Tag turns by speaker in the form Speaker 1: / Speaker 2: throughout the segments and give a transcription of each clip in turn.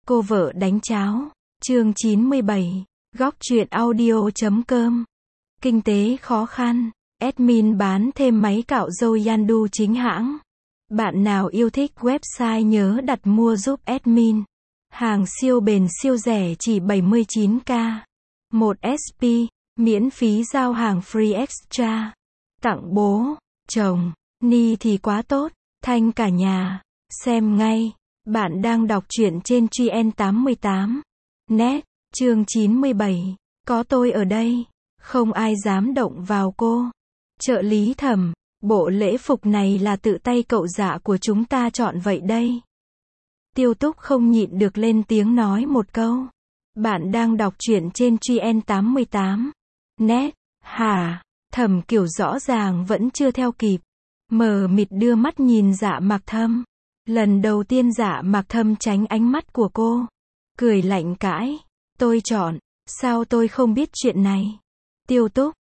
Speaker 1: Cô vợ đánh cháo. Chương 97. Góc truyện audio.com. Kinh tế khó khăn. Admin bán thêm máy cạo râu Yandu chính hãng. Bạn nào yêu thích website nhớ đặt mua giúp admin. Hàng siêu bền siêu rẻ chỉ 79k. 1 SP, miễn phí giao hàng free extra. Tặng bố, chồng, Ni thì quá tốt, thanh cả nhà. Xem ngay. Bạn đang đọc truyện trên GN88. Net, chương 97. Có tôi ở đây, không ai dám động vào cô. Trợ lý Thẩm, bộ lễ phục này là tự tay cậu dạ của chúng ta chọn vậy đây. Tiêu Túc không nhịn được lên tiếng nói một câu. Bạn đang đọc truyện trên GN88. Net, hả? Thẩm Kiều rõ ràng vẫn chưa theo kịp. Mờ mịt đưa mắt nhìn Dạ Mạc Thâm. Lần đầu tiên Dạ Mạc Thâm tránh ánh mắt của cô. Cười lạnh cãi. Tôi chọn, sao tôi không biết chuyện này? Tiêu Túc,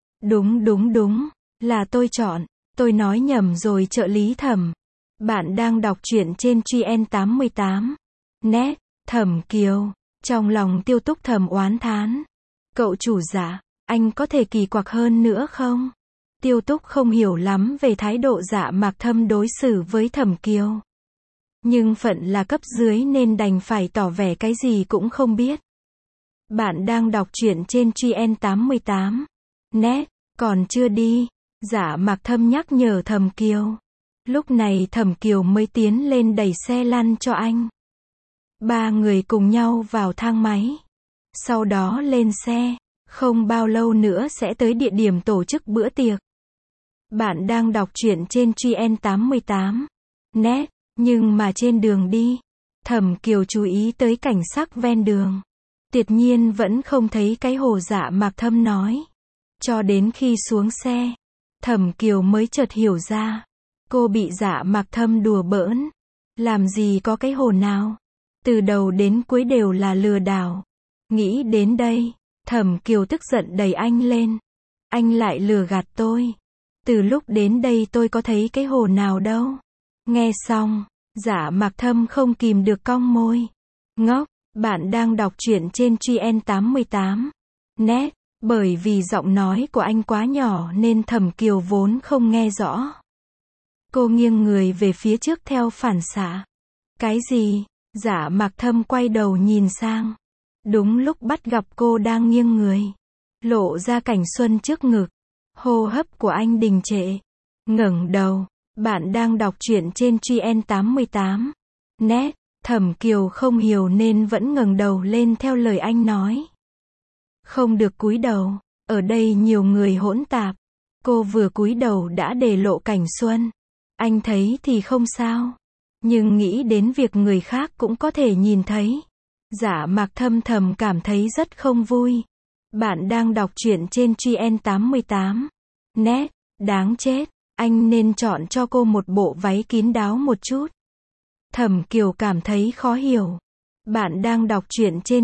Speaker 1: đúng, là tôi chọn. Tôi nói nhầm rồi trợ lý Thẩm. Bạn đang đọc truyện trên GN88. Net, Thẩm Kiều. Trong lòng Tiêu Túc thầm oán thán. Cậu chủ Dạ, anh có thể kỳ quặc hơn nữa không? Tiêu Túc không hiểu lắm về thái độ Dạ Mạc Thâm đối xử với Thẩm Kiều. Nhưng phận là cấp dưới nên đành phải tỏ vẻ cái gì cũng không biết. Bạn đang đọc truyện trên GN88. Net, còn chưa đi. Dạ Mạc Thâm nhắc nhở Thẩm Kiều. Lúc này Thẩm Kiều mới tiến lên đẩy xe lăn cho anh. Ba người cùng nhau vào thang máy. Sau đó lên xe. Không bao lâu nữa sẽ tới địa điểm tổ chức bữa tiệc. Bạn đang đọc truyện trên GN88. Net, nhưng mà trên đường đi, Thẩm Kiều chú ý tới cảnh sắc ven đường. Tuyệt nhiên vẫn không thấy cái hồ Dạ Mạc Thâm nói. Cho đến khi xuống xe, Thẩm Kiều mới chợt hiểu ra. Cô bị Dạ Mạc Thâm đùa bỡn. Làm gì có cái hồ nào. Từ đầu đến cuối đều là lừa đảo. Nghĩ đến đây, Thẩm Kiều tức giận đẩy anh lên. Anh lại lừa gạt tôi. Từ lúc đến đây tôi có thấy cái hồ nào đâu. Nghe xong, Dạ Mạc Thâm không kìm được cong môi. Ngốc, bạn đang đọc truyện trên GN88. Net, bởi vì giọng nói của anh quá nhỏ nên Thẩm Kiều vốn không nghe rõ. Cô nghiêng người về phía trước theo phản xạ. Cái gì? Dạ Mạc Thâm quay đầu nhìn sang. Đúng lúc bắt gặp cô đang nghiêng người, lộ ra cảnh xuân trước ngực. Hô hấp của anh đình trệ. Ngẩng đầu. Bạn đang đọc truyện trên GN88. Net, Thẩm Kiều không hiểu nên vẫn ngẩng đầu lên theo lời anh nói. Không được cúi đầu, ở đây nhiều người hỗn tạp. Cô vừa cúi đầu đã để lộ cảnh xuân. Anh thấy thì không sao. Nhưng nghĩ đến việc người khác cũng có thể nhìn thấy. Dạ Mạc Thâm thầm cảm thấy rất không vui. Bạn đang đọc truyện trên GN88. Net, đáng chết. Anh nên chọn cho cô một bộ váy kín đáo một chút. Thẩm Kiều cảm thấy khó hiểu. Bạn đang đọc truyện trên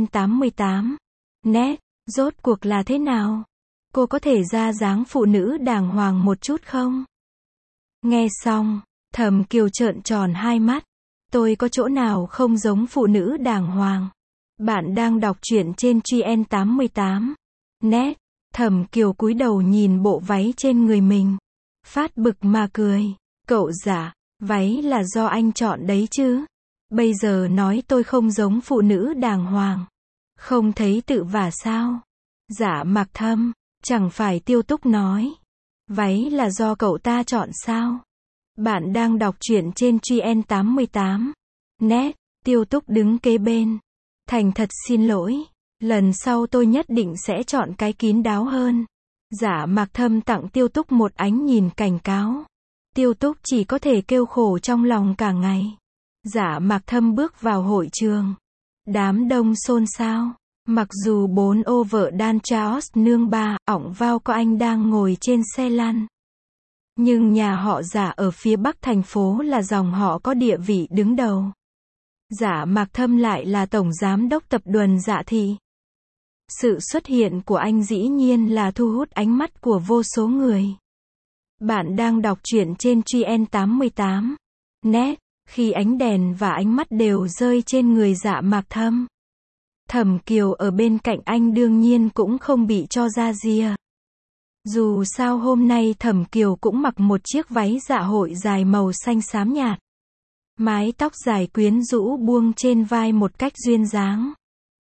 Speaker 1: GN88. Net, rốt cuộc là thế nào? Cô có thể ra dáng phụ nữ đàng hoàng một chút không? Nghe xong, Thẩm Kiều trợn tròn hai mắt. Tôi có chỗ nào không giống phụ nữ đàng hoàng? Bạn đang đọc truyện trên GN88. Net, Thẩm Kiều cúi đầu nhìn bộ váy trên người mình. Phát bực mà cười. Cậu Dạ, váy là do anh chọn đấy chứ. Bây giờ nói tôi không giống phụ nữ đàng hoàng. Không thấy tự vả sao? Dạ Mạc Thâm, chẳng phải Tiêu Túc nói. Váy là do cậu ta chọn sao? Bạn đang đọc truyện trên GN88. Net, Tiêu Túc đứng kế bên. Thành thật xin lỗi. Lần sau tôi nhất định sẽ chọn cái kín đáo hơn. Dạ Mạc Thâm tặng Tiêu Túc một ánh nhìn cảnh cáo. Tiêu Túc chỉ có thể kêu khổ trong lòng cả ngày. Dạ Mạc Thâm bước vào hội trường. Đám đông xôn xao. Mặc dù 4 ô vợ đan Chaos nương ba, ỏng vào có anh đang ngồi trên xe lăn. Nhưng nhà họ Dạ ở phía bắc thành phố là dòng họ có địa vị đứng đầu. Dạ Mạc Thâm lại là tổng giám đốc tập đoàn Dạ Thị. Sự xuất hiện của anh dĩ nhiên là thu hút ánh mắt của vô số người. Bạn đang đọc truyện trên GN88. Net, Khi ánh đèn và ánh mắt đều rơi trên người Dạ Mạc Thâm. Thẩm Kiều ở bên cạnh anh đương nhiên cũng không bị cho ra rìa. Dù sao hôm nay Thẩm Kiều cũng mặc một chiếc váy dạ hội dài màu xanh xám nhạt. Mái tóc dài quyến rũ buông trên vai một cách duyên dáng.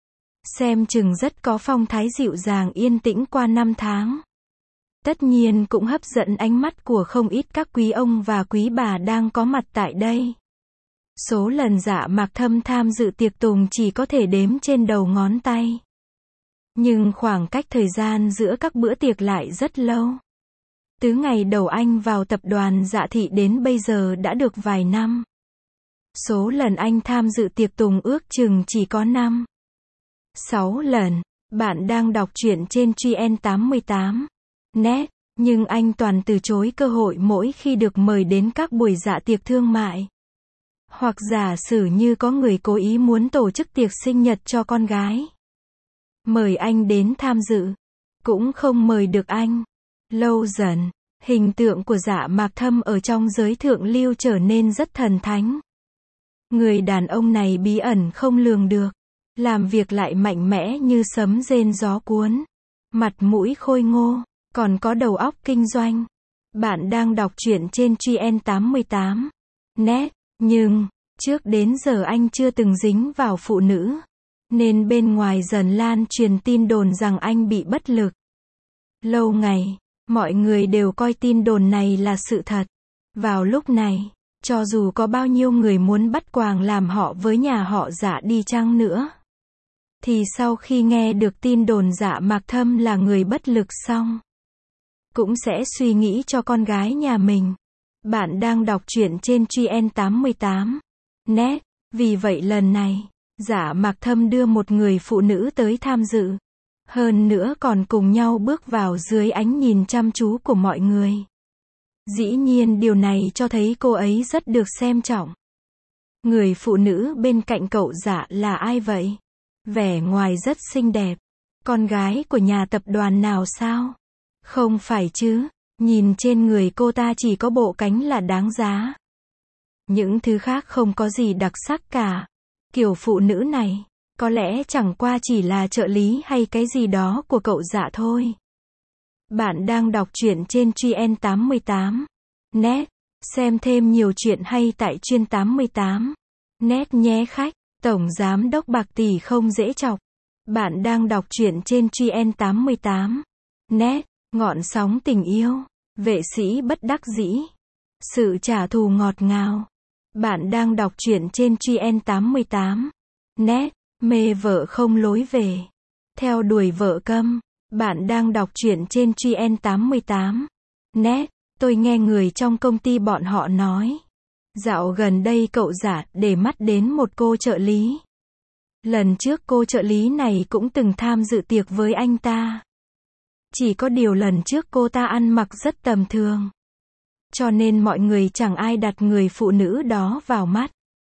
Speaker 1: Xem chừng rất có phong thái dịu dàng yên tĩnh qua năm tháng. Tất nhiên cũng hấp dẫn ánh mắt của không ít các quý ông và quý bà đang có mặt tại đây. Số lần Dạ Mạc Thâm tham dự tiệc tùng chỉ có thể đếm trên đầu ngón tay. Nhưng khoảng cách thời gian giữa các bữa tiệc lại rất lâu. Từ ngày đầu anh vào tập đoàn Dạ Thị đến bây giờ đã được vài năm. Số lần anh tham dự tiệc tùng ước chừng chỉ có 5, 6 lần. Bạn đang đọc truyện trên GN88 net, nhưng anh toàn từ chối cơ hội mỗi khi được mời đến các buổi dạ tiệc thương mại. Hoặc giả sử như có người cố ý muốn tổ chức tiệc sinh nhật cho con gái. Mời anh đến tham dự. Cũng không mời được anh. Lâu dần, hình tượng của Dạ Mạc Thâm ở trong giới thượng lưu trở nên rất thần thánh. Người đàn ông này bí ẩn không lường được. Làm việc lại mạnh mẽ như sấm rền gió cuốn. Mặt mũi khôi ngô, còn có đầu óc kinh doanh. Bạn đang đọc truyện trên GN88 net, nhưng trước đến giờ anh chưa từng dính vào phụ nữ. Nên bên ngoài dần lan truyền tin đồn rằng anh bị bất lực. Lâu ngày, mọi người đều coi tin đồn này là sự thật. Vào lúc này, cho dù có bao nhiêu người muốn bắt quàng làm họ với nhà họ Dạ đi chăng nữa, thì sau khi nghe được tin đồn Dạ Mạc Thâm là người bất lực xong, cũng sẽ suy nghĩ cho con gái nhà mình. Bạn đang đọc truyện trên GN88 net, vì vậy lần này, Dạ Mạc Thâm đưa một người phụ nữ tới tham dự. Hơn nữa còn cùng nhau bước vào dưới ánh nhìn chăm chú của mọi người. Dĩ nhiên điều này cho thấy cô ấy rất được xem trọng. Người phụ nữ bên cạnh cậu Dạ là ai vậy? Vẻ ngoài rất xinh đẹp. Con gái của nhà tập đoàn nào sao? Không phải chứ, nhìn trên người cô ta chỉ có bộ cánh là đáng giá. Những thứ khác không có gì đặc sắc cả. Kiểu phụ nữ này, có lẽ chẳng qua chỉ là trợ lý hay cái gì đó của cậu Dạ thôi. Bạn đang đọc truyện trên GN88 net, xem thêm nhiều chuyện hay tại chuyên 88 net nhé khách. Tổng giám đốc Bạc Tỷ không dễ chọc. Bạn đang đọc truyện trên GN88 net, ngọn sóng tình yêu, vệ sĩ bất đắc dĩ, sự trả thù ngọt ngào. Bạn đang đọc truyện trên GN88 net, mê vợ không lối về, theo đuổi vợ câm. Bạn đang đọc truyện trên GN88 net, tôi nghe người trong công ty bọn họ nói, dạo gần đây cậu Dạ để mắt đến một cô trợ lý. Lần trước cô trợ lý này cũng từng tham dự tiệc với anh ta. Chỉ có điều lần trước cô ta ăn mặc rất tầm thường. Cho nên mọi người chẳng ai đặt người phụ nữ đó vào mắt.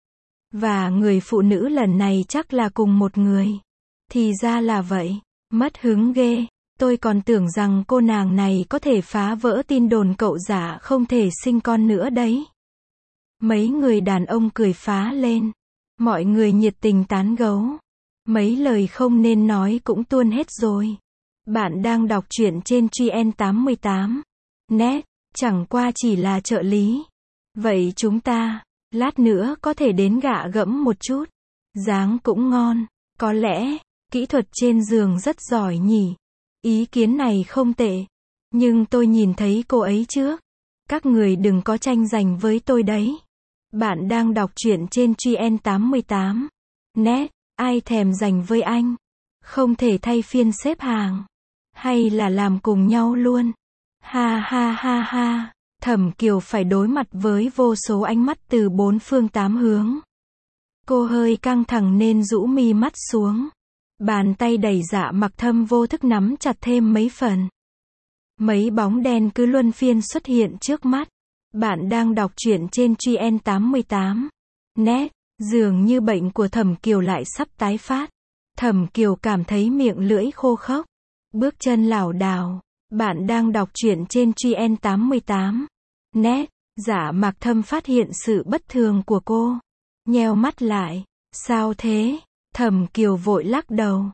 Speaker 1: Và người phụ nữ lần này chắc là cùng một người. Thì ra là vậy. Mất hứng ghê. Tôi còn tưởng rằng cô nàng này có thể phá vỡ tin đồn cậu Dạ không thể sinh con nữa đấy. Mấy người đàn ông cười phá lên. Mọi người nhiệt tình tán gẫu. Mấy lời không nên nói cũng tuôn hết rồi. Bạn đang đọc truyện trên GN88 net, chẳng qua chỉ là trợ lý. Vậy chúng ta, lát nữa có thể đến gạ gẫm một chút. Dáng cũng ngon, có lẽ, kỹ thuật trên giường rất giỏi nhỉ. Ý kiến này không tệ. Nhưng tôi nhìn thấy cô ấy trước. Các người đừng có tranh giành với tôi đấy. Bạn đang đọc truyện trên GN88 net, ai thèm giành với anh. Không thể thay phiên xếp hàng. Hay là làm cùng nhau luôn. Ha ha ha ha. Thẩm Kiều phải đối mặt với vô số ánh mắt từ bốn phương tám hướng. Cô hơi căng thẳng nên rũ mi mắt xuống. Bàn tay đẩy Dạ Mạc Thâm vô thức nắm chặt thêm mấy phần. Mấy bóng đen cứ luân phiên xuất hiện trước mắt. Bạn đang đọc truyện trên GN88 net, dường như bệnh của Thẩm Kiều lại sắp tái phát. Thẩm Kiều cảm thấy miệng lưỡi khô khốc, bước chân lảo đảo. Bạn đang đọc truyện trên GN88 net, Dạ Mạc Thâm phát hiện sự bất thường của cô. Nheo mắt lại. Sao thế? Thẩm Kiều vội lắc đầu.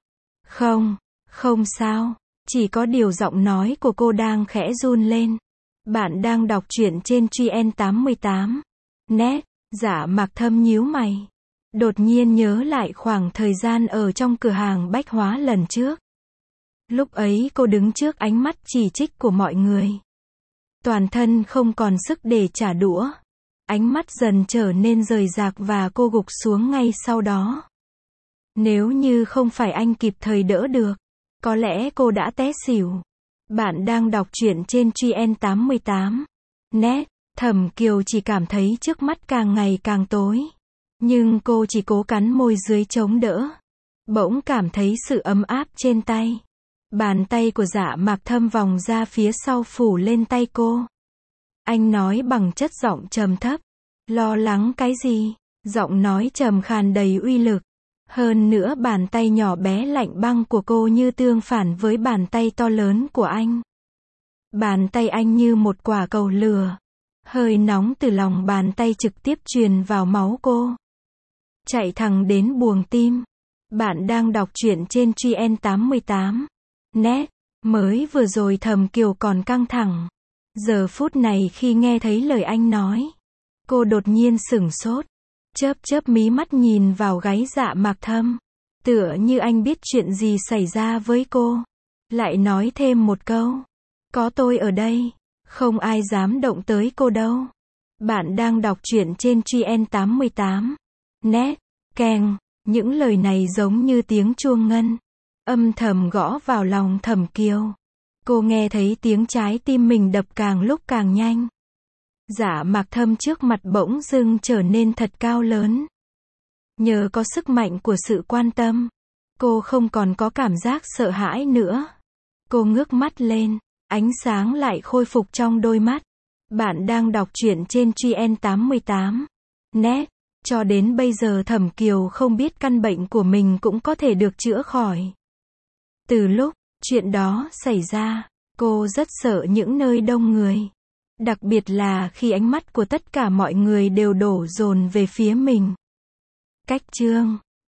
Speaker 1: Không sao. Chỉ có điều giọng nói của cô đang khẽ run lên. Bạn đang đọc truyện trên Truyện88. Net. Dạ Mạc Thâm nhíu mày. Đột nhiên nhớ lại khoảng thời gian ở trong cửa hàng bách hóa lần trước. Lúc ấy cô đứng trước ánh mắt chỉ trích của mọi người. Toàn thân không còn sức để trả đũa. Ánh mắt dần trở nên rời rạc và cô gục xuống ngay sau đó. Nếu như không phải anh kịp thời đỡ được, có lẽ cô đã té xỉu. Bạn đang đọc truyện trên Truyện88. Net. Thẩm Kiều chỉ cảm thấy trước mắt càng ngày càng tối. Nhưng cô chỉ cố cắn môi dưới chống đỡ. Bỗng cảm thấy sự ấm áp trên tay. Bàn tay của Dạ Mạc Thâm vòng ra phía sau phủ lên tay cô. Anh nói bằng chất giọng trầm thấp. Lo lắng cái gì? Giọng nói trầm khàn đầy uy lực. Hơn nữa bàn tay nhỏ bé lạnh băng của cô như tương phản với bàn tay to lớn của anh. Bàn tay anh như một quả cầu lửa. Hơi nóng từ lòng bàn tay trực tiếp truyền vào máu cô. Chạy thẳng đến buồng tim. Bạn đang đọc truyện trên Truyện88. Net. Mới vừa rồi Thẩm Kiều còn căng thẳng. Giờ phút này khi nghe thấy lời anh nói, cô đột nhiên sửng sốt. Chớp mí mắt nhìn vào gáy Dạ Mạc Thâm. Tựa như anh biết chuyện gì xảy ra với cô. Lại nói thêm một câu. Có tôi ở đây, không ai dám động tới cô đâu. Bạn đang đọc truyện trên Truyện88. Net. Keng. Những lời này giống như tiếng chuông ngân. Âm thầm gõ vào lòng Thẩm Kiều. Cô nghe thấy tiếng trái tim mình đập càng lúc càng nhanh. Dạ Mạc Thâm trước mặt bỗng dưng trở nên thật cao lớn. Nhờ có sức mạnh của sự quan tâm, cô không còn có cảm giác sợ hãi nữa. Cô ngước mắt lên, ánh sáng lại khôi phục trong đôi mắt. Bạn đang đọc truyện trên Truyện88. Net. Cho đến bây giờ Thẩm Kiều không biết căn bệnh của mình cũng có thể được chữa khỏi. Từ lúc chuyện đó xảy ra, cô rất sợ những nơi đông người. Đặc biệt là khi ánh mắt của tất cả mọi người đều đổ dồn về phía mình. Cách chương